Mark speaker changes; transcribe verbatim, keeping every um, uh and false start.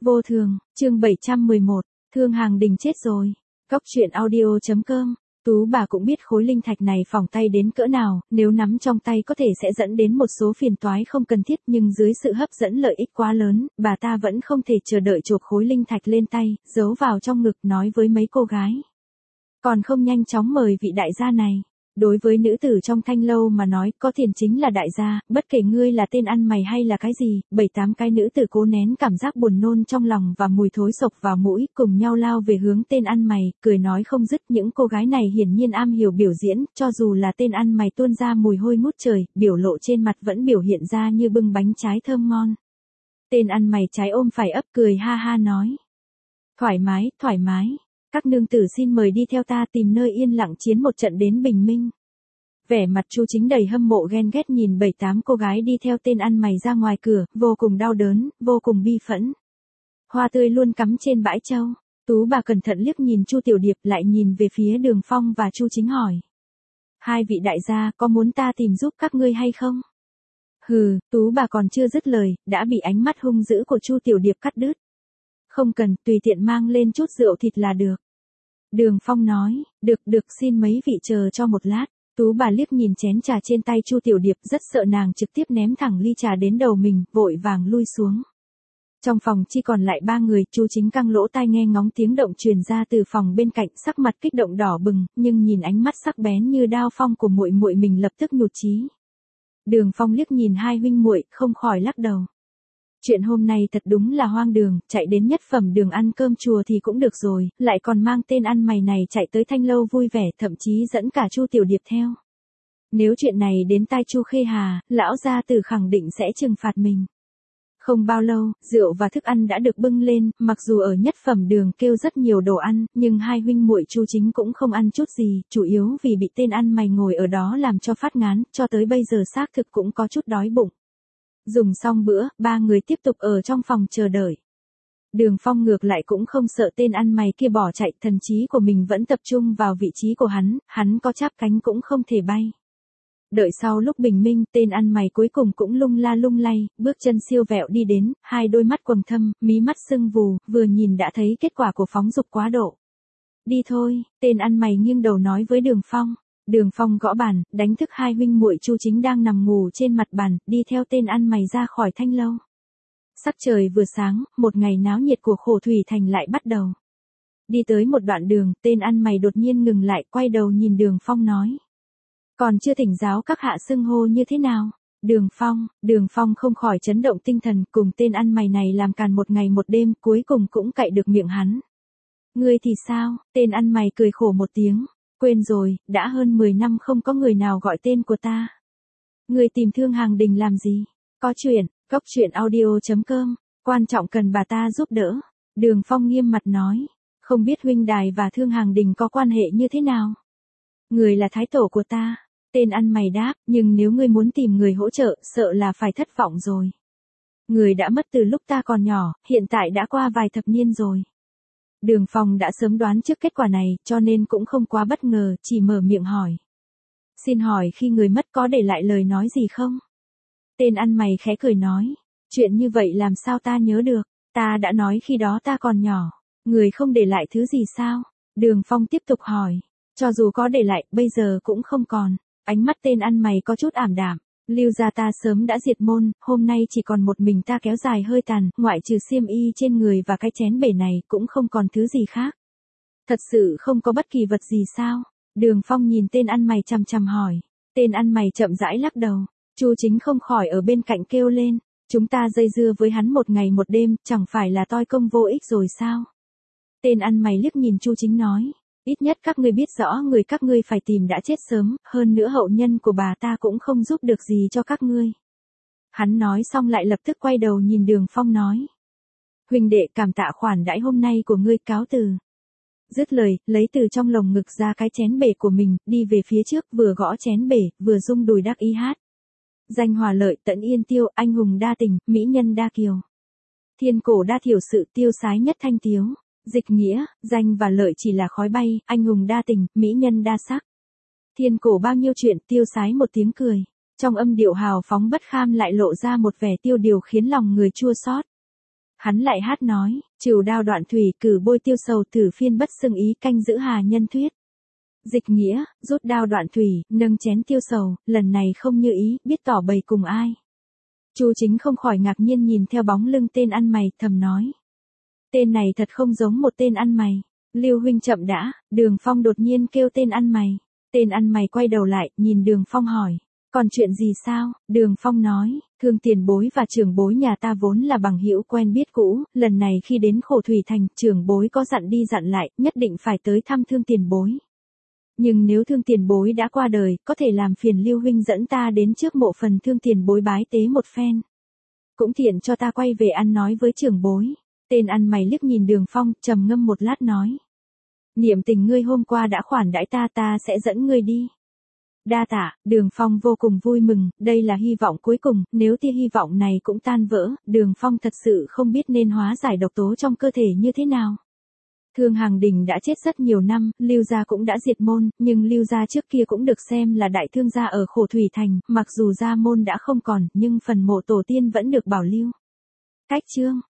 Speaker 1: Vô thường, chương bảy trăm mười một, Thương Hàng Đình chết rồi. Cốc truyện audio chấm com. Tú bà cũng biết khối linh thạch này phỏng tay đến cỡ nào, nếu nắm trong tay có thể sẽ dẫn đến một số phiền toái không cần thiết, nhưng dưới sự hấp dẫn lợi ích quá lớn, bà ta vẫn không thể chờ đợi chộp khối linh thạch lên tay, giấu vào trong ngực nói với mấy cô gái. Còn không nhanh chóng mời vị đại gia này. Đối với nữ tử trong thanh lâu mà nói, có tiền chính là đại gia, bất kể ngươi là tên ăn mày hay là cái gì, bảy tám cái nữ tử cố nén cảm giác buồn nôn trong lòng và mùi thối sộc vào mũi, cùng nhau lao về hướng tên ăn mày, cười nói không dứt. Những cô gái này hiển nhiên am hiểu biểu diễn, cho dù là tên ăn mày tuôn ra mùi hôi ngút trời, biểu lộ trên mặt vẫn biểu hiện ra như bưng bánh trái thơm ngon. Tên ăn mày trái ôm phải ấp cười ha ha nói. Thoải mái, thoải mái. Các nương tử xin mời đi theo ta tìm nơi yên lặng chiến một trận đến bình minh. Vẻ mặt Chu Chính đầy hâm mộ ghen ghét nhìn bảy tám cô gái đi theo tên ăn mày ra ngoài cửa, vô cùng đau đớn, vô cùng bi phẫn. Hoa tươi luôn cắm trên bãi châu. Tú bà cẩn thận liếc nhìn Chu Tiểu Điệp, lại nhìn về phía Đường Phong và Chu Chính hỏi. Hai vị đại gia có muốn ta tìm giúp các ngươi hay không? Hừ, Tú bà còn chưa dứt lời, đã bị ánh mắt hung dữ của Chu Tiểu Điệp cắt đứt. Không cần, tùy tiện mang lên chút rượu thịt là được. Đường Phong nói, được được xin mấy vị chờ cho một lát. Tú bà liếc nhìn chén trà trên tay Chu Tiểu Điệp, rất sợ nàng trực tiếp ném thẳng ly trà đến đầu mình, vội vàng lui xuống. Trong phòng chỉ còn lại ba người, Chu Chính căng lỗ tai nghe ngóng tiếng động truyền ra từ phòng bên cạnh, sắc mặt kích động đỏ bừng, nhưng nhìn ánh mắt sắc bén như đao phong của muội muội mình lập tức nhụt chí. Đường Phong liếc nhìn hai huynh muội, không khỏi lắc đầu. Chuyện hôm nay thật đúng là hoang đường, chạy đến nhất phẩm đường ăn cơm chùa thì cũng được rồi, lại còn mang tên ăn mày này chạy tới thanh lâu vui vẻ, thậm chí dẫn cả Chu Tiểu Điệp theo. Nếu chuyện này đến tai Chu Khê Hà, lão gia tử khẳng định sẽ trừng phạt mình. Không bao lâu, rượu và thức ăn đã được bưng lên, mặc dù ở nhất phẩm đường kêu rất nhiều đồ ăn, nhưng hai huynh muội Chu Chính cũng không ăn chút gì, chủ yếu vì bị tên ăn mày ngồi ở đó làm cho phát ngán, cho tới bây giờ xác thực cũng có chút đói bụng. Dùng xong bữa, ba người tiếp tục ở trong phòng chờ đợi. Đường Phong ngược lại cũng không sợ tên ăn mày kia bỏ chạy, thần trí của mình vẫn tập trung vào vị trí của hắn, hắn có chắp cánh cũng không thể bay. Đợi sau lúc bình minh, tên ăn mày cuối cùng cũng lung la lung lay, bước chân siêu vẹo đi đến, hai đôi mắt quầng thâm, mí mắt sưng vù, vừa nhìn đã thấy kết quả của phóng dục quá độ. Đi thôi, tên ăn mày nghiêng đầu nói với Đường Phong. Đường Phong gõ bàn, đánh thức hai huynh muội Chu Chính đang nằm ngủ trên mặt bàn, đi theo tên ăn mày ra khỏi thanh lâu. Sắc trời vừa sáng, một ngày náo nhiệt của Khổ Thủy Thành lại bắt đầu. Đi tới một đoạn đường, tên ăn mày đột nhiên ngừng lại, quay đầu nhìn Đường Phong nói. Còn chưa thỉnh giáo các hạ xưng hô như thế nào? Đường Phong, Đường Phong không khỏi chấn động tinh thần, cùng tên ăn mày này làm càn một ngày một đêm, cuối cùng cũng cậy được miệng hắn. Ngươi thì sao? Tên ăn mày cười khổ một tiếng. Quên rồi, đã hơn mười năm không có người nào gọi tên của ta. Người tìm Thương Hàng Đình làm gì? Có chuyện, cốc truyện audio chấm com, quan trọng cần bà ta giúp đỡ. Đường Phong nghiêm mặt nói, không biết huynh đài và Thương Hàng Đình có quan hệ như thế nào? Người là thái tổ của ta. Tên ăn mày đáp, nhưng nếu ngươi muốn tìm người hỗ trợ, sợ là phải thất vọng rồi. Người đã mất từ lúc ta còn nhỏ, hiện tại đã qua vài thập niên rồi. Đường Phong đã sớm đoán trước kết quả này, cho nên cũng không quá bất ngờ, chỉ mở miệng hỏi. Xin hỏi khi người mất có để lại lời nói gì không? Tên ăn mày khẽ cười nói. Chuyện như vậy làm sao ta nhớ được, ta đã nói khi đó ta còn nhỏ. Người không để lại thứ gì sao? Đường Phong tiếp tục hỏi. Cho dù có để lại, bây giờ cũng không còn. Ánh mắt tên ăn mày có chút ảm đạm. Lưu gia ta sớm đã diệt môn, hôm nay chỉ còn một mình ta kéo dài hơi tàn, ngoại trừ xiêm y trên người và cái chén bể này, cũng không còn thứ gì khác. Thật sự không có bất kỳ vật gì sao? Đường Phong nhìn tên ăn mày chằm chằm hỏi. Tên ăn mày chậm rãi lắc đầu. Chu Chính không khỏi ở bên cạnh kêu lên. Chúng ta dây dưa với hắn một ngày một đêm, chẳng phải là toi công vô ích rồi sao? Tên ăn mày liếc nhìn Chu Chính nói. Ít nhất các ngươi biết rõ người các ngươi phải tìm đã chết sớm, hơn nữa hậu nhân của bà ta cũng không giúp được gì cho các ngươi. Hắn nói xong lại lập tức quay đầu nhìn Đường Phong nói. Huynh đệ cảm tạ khoản đãi hôm nay của ngươi, cáo từ. Dứt lời, lấy từ trong lồng ngực ra cái chén bể của mình, đi về phía trước, vừa gõ chén bể, vừa rung đùi đắc ý hát. Danh hòa lợi tận yên tiêu, anh hùng đa tình, mỹ nhân đa kiều. Thiên cổ đa thiểu sự, tiêu sái nhất thanh tiếu. Dịch nghĩa, danh và lợi chỉ là khói bay, anh hùng đa tình, mỹ nhân đa sắc. Thiên cổ bao nhiêu chuyện, tiêu sái một tiếng cười. Trong âm điệu hào phóng bất kham lại lộ ra một vẻ tiêu điều khiến lòng người chua xót. Hắn lại hát nói, trừ đao đoạn thủy cử bôi tiêu sầu thử phiên bất xưng ý canh giữ hà nhân thuyết. Dịch nghĩa, rút đao đoạn thủy, nâng chén tiêu sầu, lần này không như ý, biết tỏ bày cùng ai. Chu Chính không khỏi ngạc nhiên nhìn theo bóng lưng tên ăn mày, thầm nói. Tên này thật không giống một tên ăn mày. Lưu huynh chậm đã, Đường Phong đột nhiên kêu tên ăn mày. Tên ăn mày quay đầu lại, nhìn Đường Phong hỏi. Còn chuyện gì sao? Đường Phong nói, Thương tiền bối và trưởng bối nhà ta vốn là bằng hữu quen biết cũ, lần này khi đến Khổ Thủy Thành, trưởng bối có dặn đi dặn lại, nhất định phải tới thăm Thương tiền bối. Nhưng nếu Thương tiền bối đã qua đời, có thể làm phiền Lưu huynh dẫn ta đến trước mộ phần Thương tiền bối bái tế một phen. Cũng tiện cho ta quay về ăn nói với trưởng bối. Tên ăn mày liếc nhìn Đường Phong, trầm ngâm một lát nói. Niệm tình ngươi hôm qua đã khoản đãi ta, ta sẽ dẫn ngươi đi. Đa tạ, Đường Phong vô cùng vui mừng, đây là hy vọng cuối cùng, nếu tia hy vọng này cũng tan vỡ, Đường Phong thật sự không biết nên hóa giải độc tố trong cơ thể như thế nào. Thương Hàng Đình đã chết rất nhiều năm, Lưu gia cũng đã diệt môn, nhưng Lưu gia trước kia cũng được xem là đại thương gia ở Khổ Thủy Thành, mặc dù gia môn đã không còn, nhưng phần mộ tổ tiên vẫn được bảo lưu. Cách chương